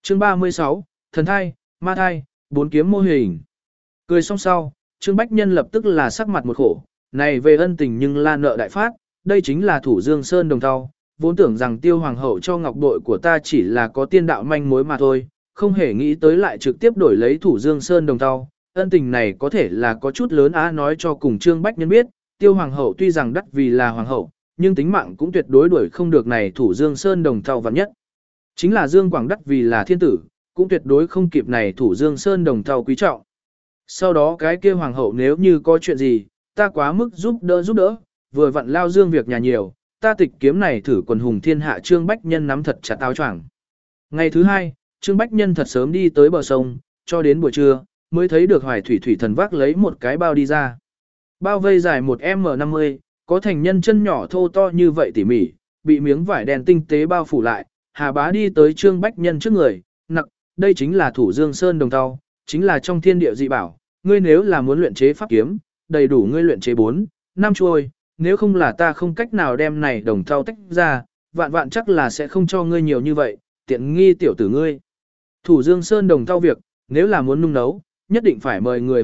Chương 36, thần thai, ma thai, bốn kiếm mô hình. Cười xong sau, Trương Bách Nhân lập tức là sắc mặt một khổ, này về ân tình nhưng la nợ đại phát, đây chính là thủ Dương Sơn đồng thau, vốn tưởng rằng Tiêu Hoàng hậu cho ngọc bội của ta chỉ là có tiên đạo manh mối mà thôi, không hề nghĩ tới lại trực tiếp đổi lấy thủ Dương Sơn đồng thau, ân tình này có thể là có chút lớn á. Nói cho cùng Trương Bách Nhân biết, Tiêu Hoàng hậu tuy rằng đắc vì là hoàng hậu, nhưng tính mạng cũng tuyệt đối đuổi không được này thủ Dương Sơn đồng thau vạn nhất. Chính là Dương Quảng đắc vì là thiên tử, cũng tuyệt đối không kịp này thủ Dương Sơn đồng thau quý trọng. Sau đó cái kia hoàng hậu nếu như có chuyện gì, ta quá mức giúp đỡ, vừa vặn lao Dương việc nhà nhiều, ta tịch kiếm này thử quần hùng thiên hạ. Trương Bách Nhân nắm thật chặt áo choàng. Ngày thứ hai, Trương Bách Nhân thật sớm đi tới bờ sông, cho đến buổi trưa, mới thấy được Hoài Thủy Thủy Thần vác lấy một cái bao đi ra. Bao vây dài 1m50, có thành nhân chân nhỏ thô to như vậy tỉ mỉ, bị miếng vải đen tinh tế bao phủ lại. Hà Bá đi tới Trương Bách Nhân trước người, nặc, đây chính là thủ Dương Sơn đồng thau, chính là trong thiên địa dị bảo, ngươi nếu là muốn luyện chế pháp kiếm, đầy đủ ngươi luyện chế 4, 5 chuôi, nếu không là ta không cách nào đem này đồng thau tách ra, vạn chắc là sẽ không cho ngươi nhiều như vậy, tiện nghi tiểu tử ngươi. Thủ Dương Sơn đồng thau việc, nếu là muốn nung nấu, nhất định phải mời người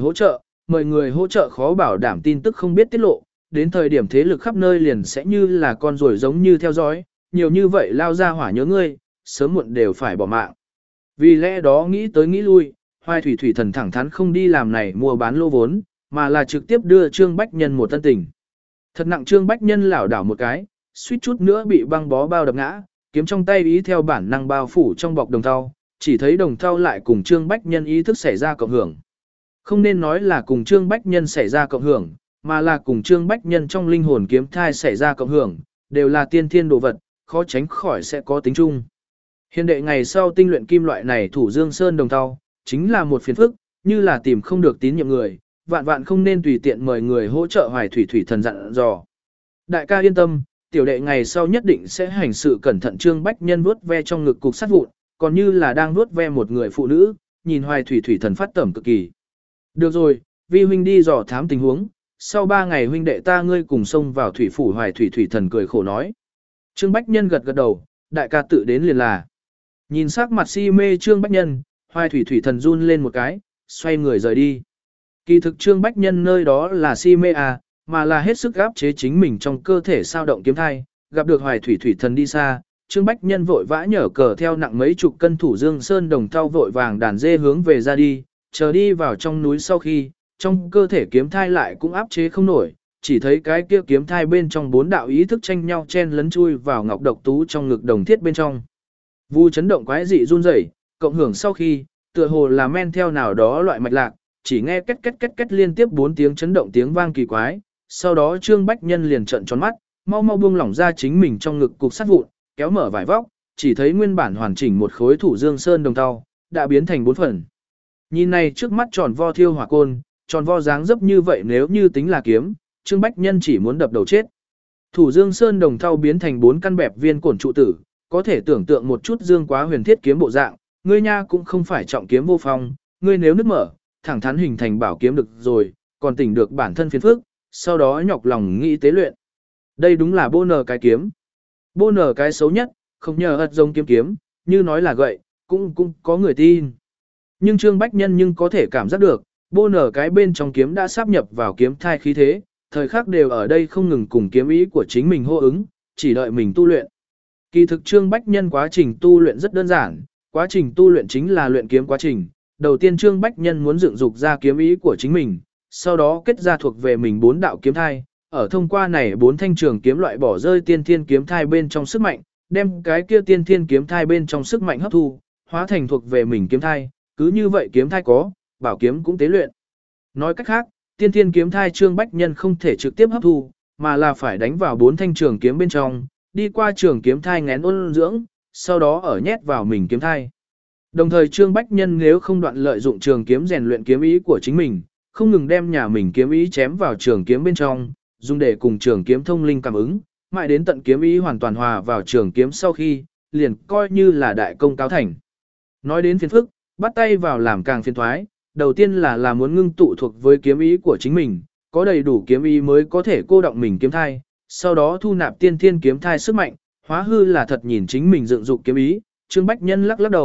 hỗ trợ khó bảo đảm tin tức không biết tiết lộ, đến thời điểm thế lực khắp nơi liền sẽ như là con ruồi giống như theo dõi, nhiều như vậy lao ra hỏa nhớ ngươi, sớm muộn đều phải bỏ mạng. Vì lẽ đó nghĩ tới nghĩ lui, Hoài Thủy Thủy Thần thẳng thắn không đi làm này mua bán lô vốn, mà là trực tiếp đưa Trương Bách Nhân một tân tình. Thật nặng Trương Bách Nhân lảo đảo một cái, suýt chút nữa bị băng bó bao đập ngã, kiếm trong tay ý theo bản năng bao phủ trong bọc đồng thau, chỉ thấy đồng thau lại cùng Trương Bách Nhân ý thức xảy ra cộng hưởng. Không nên nói là cùng Trương Bách Nhân xảy ra cộng hưởng, mà là cùng Trương Bách Nhân trong linh hồn kiếm thai xảy ra cộng hưởng, đều là tiên thiên đồ vật, khó tránh khỏi sẽ có tính chung. Hiện đệ ngày sau tinh luyện kim loại này thủ Dương Sơn đồng thau, chính là một phiền phức, như là tìm không được tín nhiệm người, vạn không nên tùy tiện mời người hỗ trợ. Hoài Thủy Thủy Thần dặn dò. Đại ca yên tâm, tiểu đệ ngày sau nhất định sẽ hành sự cẩn thận. Trương Bách Nhân vuốt ve trong ngực cục sắt vụn, còn như là đang vuốt ve một người phụ nữ, nhìn Hoài Thủy Thủy Thần phát tẩm cực kỳ. Được rồi, vi huynh đi dò thám tình huống, sau 3 ngày huynh đệ ta ngươi cùng xông vào thủy phủ. Hoài Thủy Thủy Thần cười khổ nói. Trương Bách Nhân gật đầu, đại ca tự đến liền là. Nhìn sắc mặt si mê Trương Bách Nhân, Hoài Thủy Thủy Thần run lên một cái, xoay người rời đi. Kỳ thực Trương Bách Nhân nơi đó là si mê mà là hết sức áp chế chính mình trong cơ thể sao động kiếm thai. Gặp được Hoài Thủy Thủy Thần đi xa, Trương Bách Nhân vội vã nhở cờ theo nặng mấy chục cân thủ Dương Sơn đồng thau vội vàng đàn dê hướng về ra đi, chờ đi vào trong núi sau khi, trong cơ thể kiếm thai lại cũng áp chế không nổi, chỉ thấy cái kia kiếm thai bên trong 4 đạo ý thức tranh nhau chen lấn chui vào ngọc độc tú trong ngực đồng thiết bên trong. Vu chấn động quái dị run rẩy, cộng hưởng sau khi, tựa hồ là men theo nào đó loại mạch lạc, chỉ nghe két liên tiếp 4 tiếng chấn động tiếng vang kỳ quái, sau đó Trương Bách Nhân liền trợn tròn mắt, mau buông lỏng ra chính mình trong ngực cục sắt vụn, kéo mở vải vóc, chỉ thấy nguyên bản hoàn chỉnh một khối thủ Dương Sơn đồng thau đã biến thành 4 phần. Nhìn này trước mắt tròn vo thiêu hỏa côn, tròn vo dáng dấp như vậy nếu như tính là kiếm, Trương Bách Nhân chỉ muốn đập đầu chết. Thủ Dương Sơn đồng thau biến thành 4 căn bẹp viên cổn trụ tử, có thể tưởng tượng một chút Dương Quá huyền thiết kiếm bộ dạng, ngươi nha cũng không phải trọng kiếm vô phong, ngươi nếu nứt mở, thẳng thắn hình thành bảo kiếm được rồi, còn tỉnh được bản thân phiền phức, sau đó nhọc lòng nghĩ tế luyện. Đây đúng là bô nờ cái kiếm. Bô nờ cái xấu nhất, không nhờ ật giống kiếm, như nói là gậy, cũng có người tin. Nhưng Trương Bách Nhân nhưng có thể cảm giác được, bô nở cái bên trong kiếm đã sáp nhập vào kiếm thai khí thế, thời khắc đều ở đây không ngừng cùng kiếm ý của chính mình hô ứng, chỉ đợi mình tu luyện. Kỳ thực Trương Bách Nhân quá trình tu luyện rất đơn giản, quá trình tu luyện chính là luyện kiếm quá trình. Đầu tiên Trương Bách Nhân muốn dựng dục ra kiếm ý của chính mình, sau đó kết ra thuộc về mình 4 đạo kiếm thai, ở thông qua này 4 thanh trường kiếm loại bỏ rơi tiên thiên kiếm thai bên trong sức mạnh, đem cái kia tiên thiên kiếm thai bên trong sức mạnh hấp thu, hóa thành thuộc về mình kiếm thai, cứ như vậy kiếm thai có, bảo kiếm cũng tế luyện. Nói cách khác, tiên thiên kiếm thai Trương Bách Nhân không thể trực tiếp hấp thu, mà là phải đánh vào 4 thanh trường kiếm bên trong, đi qua trường kiếm thai ngén ôn dưỡng, sau đó ở nhét vào mình kiếm thai. Đồng thời Trương Bách Nhân nếu không đoạn lợi dụng trường kiếm rèn luyện kiếm ý của chính mình, không ngừng đem nhà mình kiếm ý chém vào trường kiếm bên trong, dùng để cùng trường kiếm thông linh cảm ứng, mãi đến tận kiếm ý hoàn toàn hòa vào trường kiếm sau khi, liền coi như là đại công cáo thành. Nói đến phiền phức, bắt tay vào làm càng phiền thoái, đầu tiên là muốn ngưng tụ thuộc với kiếm ý của chính mình, có đầy đủ kiếm ý mới có thể cô động mình kiếm thai, sau đó thu nạp tiên thiên kiếm thai sức mạnh, hóa hư là thật nhìn chính mình dựng dục kiếm ý. Trương Bách Nhân lắc đầu,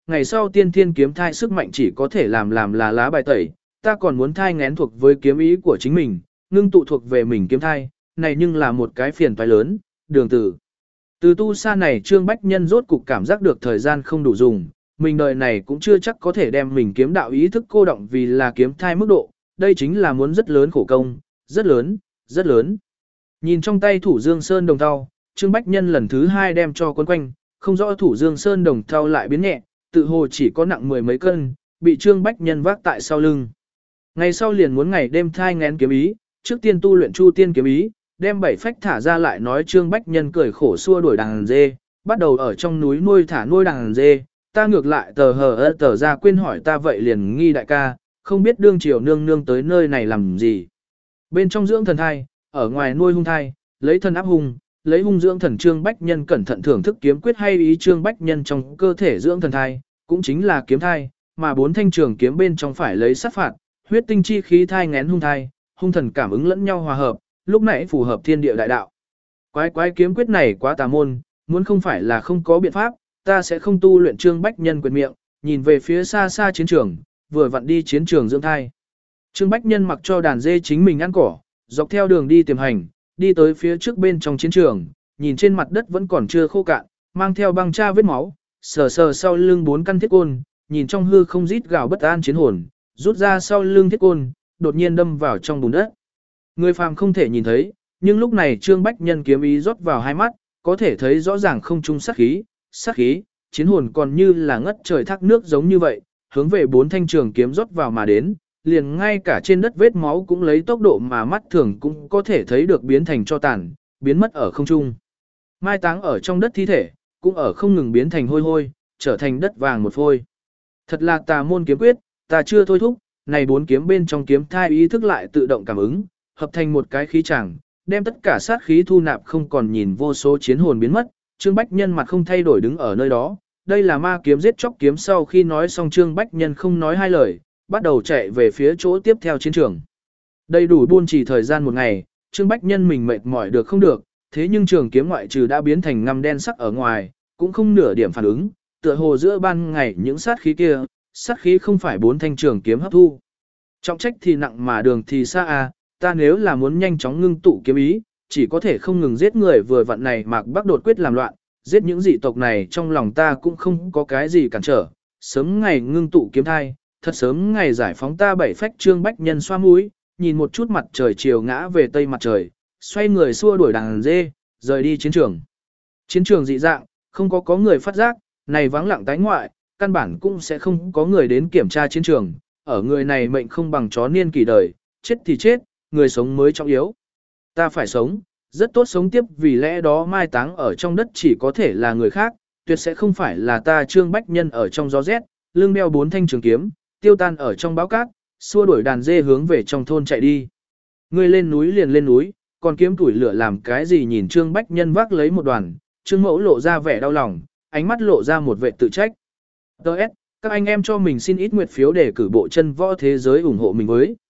ngày sau tiên thiên kiếm thai sức mạnh chỉ có thể làm là lá bài tẩy, ta còn muốn thai ngén thuộc với kiếm ý của chính mình, ngưng tụ thuộc về mình kiếm thai, này nhưng là một cái phiền toái lớn, đường tử. Từ tu sa này Trương Bách Nhân rốt cục cảm giác được thời gian không đủ dùng, mình đời này cũng chưa chắc có thể đem mình kiếm đạo ý thức cô động vì là kiếm thai mức độ, đây chính là muốn rất lớn khổ công, rất lớn, rất lớn. Nhìn trong tay Thủ Dương Sơn đồng thau, Trương Bách Nhân lần thứ 2 đem cho quấn quanh, không rõ Thủ Dương Sơn đồng thau lại biến nhẹ, tự hồ chỉ có nặng 10 mấy cân, bị Trương Bách Nhân vác tại sau lưng. Ngày sau liền muốn ngày đêm thai ngén kiếm ý, trước tiên tu luyện Chu Tiên kiếm ý, đem 7 phách thả ra lại nói Trương Bách Nhân cười khổ xua đuổi đàn dê, bắt đầu ở trong núi nuôi đàn dê, ta ngược lại tờ ra quên hỏi ta vậy liền nghi đại ca, không biết đương triều nương nương tới nơi này làm gì. Bên trong dưỡng thần thai, ở ngoài nuôi hung thai, lấy thần áp hung, lấy hung dưỡng thần. Trương Bách Nhân cẩn thận thưởng thức kiếm quyết hay ý Trương Bách Nhân trong cơ thể dưỡng thần thai, cũng chính là kiếm thai, mà 4 thanh trường kiếm bên trong phải lấy sát phạt, huyết tinh chi khí thai ngén hung thai, hung thần cảm ứng lẫn nhau hòa hợp, lúc nãy phù hợp thiên địa đại đạo. Quái kiếm quyết này quá tà môn, muốn không phải là không có biện pháp, ta sẽ không tu luyện. Trương Bách Nhân quyệt miệng, nhìn về phía xa xa chiến trường, vừa vặn đi chiến trường dưỡng thai. Trương Bách Nhân mặc cho đàn dê chính mình ăn cỏ, dọc theo đường đi tiềm hành, đi tới phía trước bên trong chiến trường, nhìn trên mặt đất vẫn còn chưa khô cạn, mang theo băng tra vết máu, sờ sờ sau lưng 4 căn thiết côn, nhìn trong hư không rít gào bất an chiến hồn, rút ra sau lưng thiết côn, đột nhiên đâm vào trong bùn đất. Người phàm không thể nhìn thấy, nhưng lúc này Trương Bách Nhân kiếm ý rót vào hai mắt, có thể thấy rõ ràng không trung sát khí, chiến hồn còn như là ngất trời thác nước giống như vậy, hướng về 4 thanh trường kiếm rót vào mà đến, liền ngay cả trên đất vết máu cũng lấy tốc độ mà mắt thường cũng có thể thấy được biến thành tro tàn, biến mất ở không trung. Mai táng ở trong đất thi thể, cũng ở không ngừng biến thành hôi hôi, trở thành đất vàng một phôi. Thật là tà môn kiếm quyết, ta chưa thôi thúc, này 4 kiếm bên trong kiếm thai ý thức lại tự động cảm ứng, hợp thành một cái khí chẳng, đem tất cả sát khí thu nạp không còn nhìn vô số chiến hồn biến mất. Trương Bách Nhân mặt không thay đổi đứng ở nơi đó, đây là ma kiếm giết chóc kiếm. Sau khi nói xong Trương Bách Nhân không nói hai lời, bắt đầu chạy về phía chỗ tiếp theo chiến trường. Đầy đủ buôn chỉ thời gian một ngày, Trương Bách Nhân mình mệt mỏi được không được, thế nhưng trường kiếm ngoại trừ đã biến thành ngăm đen sắc ở ngoài, cũng không nửa điểm phản ứng, tựa hồ giữa ban ngày những sát khí kia, sát khí không phải 4 thanh trường kiếm hấp thu. Trọng trách thì nặng mà đường thì xa à, ta nếu là muốn nhanh chóng ngưng tụ kiếm ý, chỉ có thể không ngừng giết người vừa vặn này Mạc Bắc đột quyết làm loạn, giết những dị tộc này trong lòng ta cũng không có cái gì cản trở, sớm ngày ngưng tụ kiếm thai, thật sớm ngày giải phóng ta 7 phách. Trương Bách Nhân xoa mũi, nhìn một chút mặt trời chiều ngã về tây mặt trời, xoay người xua đuổi đàn dê, rời đi chiến trường. Chiến trường dị dạng, không có người phát giác, này vắng lặng tái ngoại, căn bản cũng sẽ không có người đến kiểm tra chiến trường, ở người này mệnh không bằng chó niên kỷ đời, chết thì chết, người sống mới trọng yếu. Ta phải sống, rất tốt sống tiếp, vì lẽ đó mai táng ở trong đất chỉ có thể là người khác, tuyệt sẽ không phải là ta. Trương Bách Nhân ở trong gió rét, lưng đeo 4 thanh trường kiếm, tiêu tan ở trong báo cát, xua đuổi đàn dê hướng về trong thôn chạy đi. Ngươi lên núi liền lên núi, còn kiếm tuổi lửa làm cái gì? Nhìn Trương Bách Nhân vác lấy một đoàn, Trương Mẫu lộ ra vẻ đau lòng, ánh mắt lộ ra một vẻ tự trách. Đợt, các anh em cho mình xin ít nguyệt phiếu để cử bộ chân võ thế giới ủng hộ mình với.